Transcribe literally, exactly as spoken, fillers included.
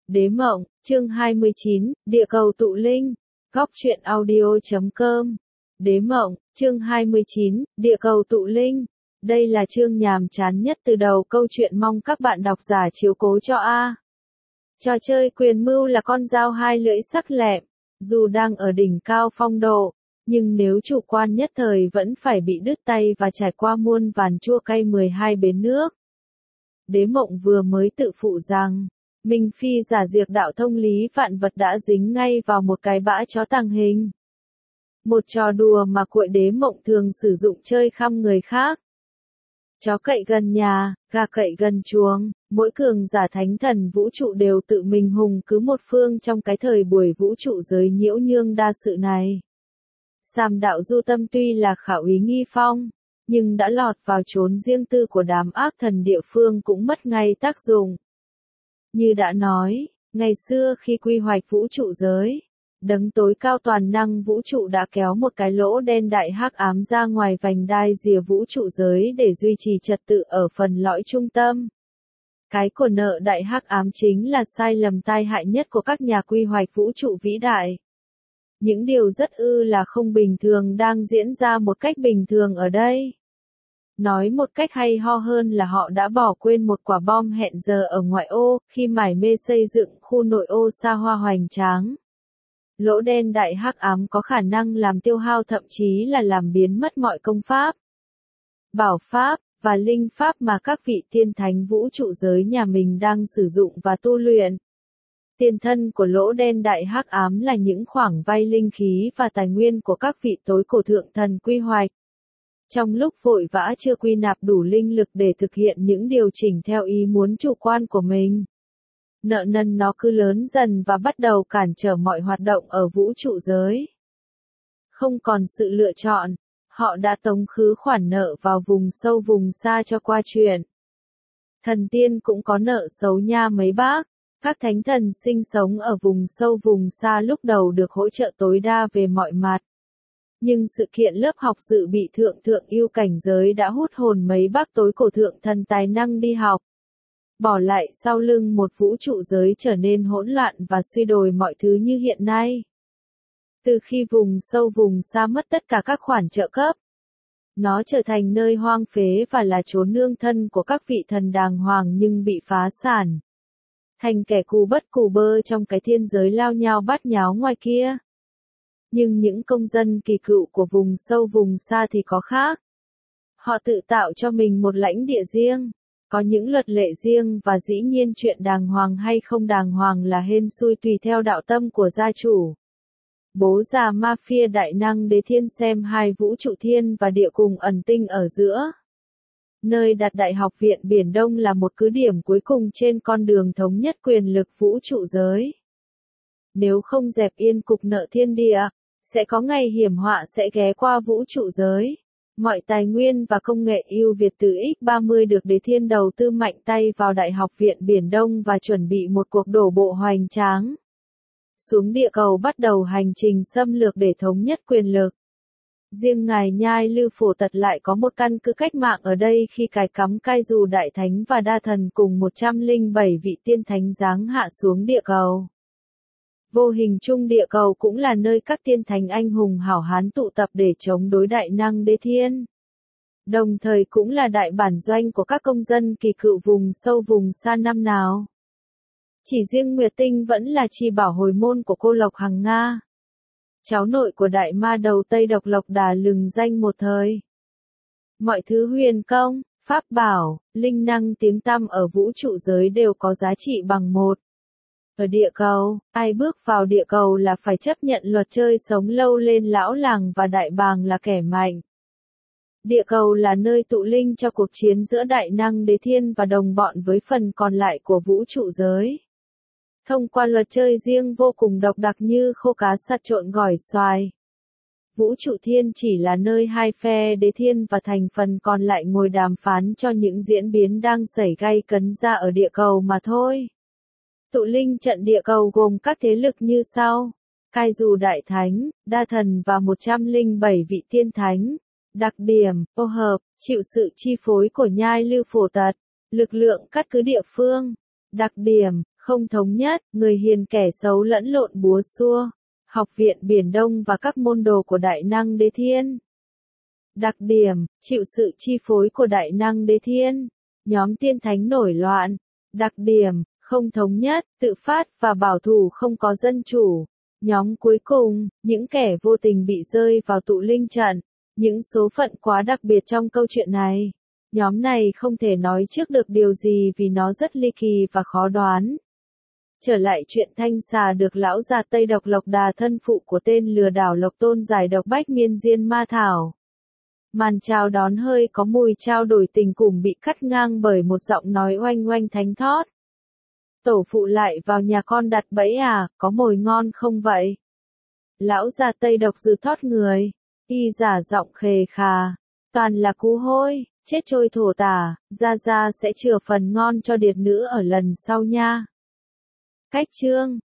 Đế mộng, chương hai mươi chín, địa cầu tụ linh, góc truyện audio chấm com. Đế mộng, chương hai mươi chín, địa cầu tụ linh. Đây là chương nhàm chán nhất từ đầu câu chuyện, mong các bạn độc giả chiếu cố cho a. Trò chơi quyền mưu là con dao hai lưỡi sắc lẹm, dù đang ở đỉnh cao phong độ, nhưng nếu chủ quan nhất thời vẫn phải bị đứt tay và trải qua muôn vàn chua cay mười hai bến nước. Đế mộng vừa mới tự phụ rằng Minh Phi giả diệt đạo thông lý vạn vật đã dính ngay vào một cái bã chó tàng hình. Một trò đùa mà cuội đế mộng thường sử dụng chơi khăm người khác. Chó cậy gần nhà, gà cậy gần chuồng, mỗi cường giả thánh thần vũ trụ đều tự mình hùng cứ một phương trong cái thời buổi vũ trụ giới nhiễu nhương đa sự này. Sàm đạo du tâm tuy là khảo úy nghi phong, nhưng đã lọt vào chốn riêng tư của đám ác thần địa phương cũng mất ngay tác dụng. Như đã nói, ngày xưa khi quy hoạch vũ trụ giới, đấng tối cao toàn năng vũ trụ đã kéo một cái lỗ đen đại hắc ám ra ngoài vành đai rìa vũ trụ giới để duy trì trật tự ở phần lõi trung tâm. Cái của nợ đại hắc ám chính là sai lầm tai hại nhất của các nhà quy hoạch vũ trụ vĩ đại. Những điều rất ư là không bình thường đang diễn ra một cách bình thường ở đây. Nói một cách hay ho hơn là họ đã bỏ quên một quả bom hẹn giờ ở ngoại ô, khi mải mê xây dựng khu nội ô xa hoa hoành tráng. Lỗ đen đại hắc ám có khả năng làm tiêu hao, thậm chí là làm biến mất mọi công pháp, bảo pháp, và linh pháp mà các vị tiên thánh vũ trụ giới nhà mình đang sử dụng và tu luyện. Tiền thân của lỗ đen đại hắc ám là những khoản vay linh khí và tài nguyên của các vị tối cổ thượng thần quy hoạch. Trong lúc vội vã chưa quy nạp đủ linh lực để thực hiện những điều chỉnh theo ý muốn chủ quan của mình, nợ nần nó cứ lớn dần và bắt đầu cản trở mọi hoạt động ở vũ trụ giới. Không còn sự lựa chọn, họ đã tống khứ khoản nợ vào vùng sâu vùng xa cho qua chuyện. Thần tiên cũng có nợ xấu nha mấy bác. Các thánh thần sinh sống ở vùng sâu vùng xa lúc đầu được hỗ trợ tối đa về mọi mặt. Nhưng sự kiện lớp học dự bị thượng thượng yêu cảnh giới đã hút hồn mấy bác tối cổ thượng thần tài năng đi học. Bỏ lại sau lưng một vũ trụ giới trở nên hỗn loạn và suy đồi mọi thứ như hiện nay. Từ khi vùng sâu vùng xa mất tất cả các khoản trợ cấp, nó trở thành nơi hoang phế và là chốn nương thân của các vị thần đàng hoàng nhưng bị phá sản. Thành kẻ cù bất cù bơ trong cái thiên giới lao nhao bát nháo ngoài kia. Nhưng những công dân kỳ cựu của vùng sâu vùng xa thì có khác. Họ tự tạo cho mình một lãnh địa riêng, có những luật lệ riêng và dĩ nhiên chuyện đàng hoàng hay không đàng hoàng là hên xui tùy theo đạo tâm của gia chủ. Bố già mafia đại năng đế thiên xem hai vũ trụ thiên và địa cùng ẩn tinh ở giữa. Nơi đặt Đại học viện Biển Đông là một cứ điểm cuối cùng trên con đường thống nhất quyền lực vũ trụ giới. Nếu không dẹp yên cục nợ thiên địa, sẽ có ngày hiểm họa sẽ ghé qua vũ trụ giới. Mọi tài nguyên và công nghệ ưu việt từ ích ba mươi được đế thiên đầu tư mạnh tay vào Đại học viện Biển Đông và chuẩn bị một cuộc đổ bộ hoành tráng. Xuống địa cầu bắt đầu hành trình xâm lược để thống nhất quyền lực. Riêng ngài Nhai Lư Phổ Tật lại có một căn cứ cách mạng ở đây khi cài cắm cai dù đại thánh và đa thần cùng một trăm lẻ bảy vị tiên thánh giáng hạ xuống địa cầu. Vô hình chung địa cầu cũng là nơi các tiên thánh anh hùng hảo hán tụ tập để chống đối đại năng đế thiên. Đồng thời cũng là đại bản doanh của các công dân kỳ cựu vùng sâu vùng xa năm nào. Chỉ riêng Nguyệt Tinh vẫn là chi bảo hồi môn của cô Lộc Hằng Nga. Cháu nội của đại ma đầu Tây Độc Lộc Đà lừng danh một thời. Mọi thứ huyền công, pháp bảo, linh năng tiếng tăm ở vũ trụ giới đều có giá trị bằng một. Ở địa cầu, ai bước vào địa cầu là phải chấp nhận luật chơi sống lâu lên lão làng và đại bàng là kẻ mạnh. Địa cầu là nơi tụ linh cho cuộc chiến giữa đại năng đế thiên và đồng bọn với phần còn lại của vũ trụ giới. Thông qua luật chơi riêng vô cùng độc đặc như khô cá sặt trộn gỏi xoài. Vũ trụ thiên chỉ là nơi hai phe đế thiên và thành phần còn lại ngồi đàm phán cho những diễn biến đang xảy gay cấn ra ở địa cầu mà thôi. Tụ linh trận địa cầu gồm các thế lực như sau. Cai dù đại thánh, đa thần và một trăm lẻ bảy vị tiên thánh. Đặc điểm, ô hợp, chịu sự chi phối của Nhai Lư Phổ Tật. Lực lượng cắt cứ địa phương. Đặc điểm, không thống nhất, người hiền kẻ xấu lẫn lộn búa xua. Học viện Biển Đông và các môn đồ của Đại Năng Đế Thiên. Đặc điểm, chịu sự chi phối của Đại Năng Đế Thiên. Nhóm tiên thánh nổi loạn. Đặc điểm, không thống nhất, tự phát và bảo thủ không có dân chủ. Nhóm cuối cùng, những kẻ vô tình bị rơi vào tụ linh trận. Những số phận quá đặc biệt trong câu chuyện này. Nhóm này không thể nói trước được điều gì vì nó rất ly kỳ và khó đoán. Trở lại chuyện thanh xà được lão già Tây Độc Lộc Đà thân phụ của tên lừa đảo Lộc Tôn giải độc bách miên diên ma thảo. Màn chào đón hơi có mùi trao đổi tình cùng bị cắt ngang bởi một giọng nói oanh oanh thánh thót. Tổ phụ lại vào nhà con đặt bẫy à, có mồi ngon không vậy? Lão già Tây Độc dự thót người, y giả giọng khề khà, toàn là cú hôi, chết trôi thổ tả, ra ra sẽ chừa phần ngon cho điệt nữ ở lần sau nha. Cách chương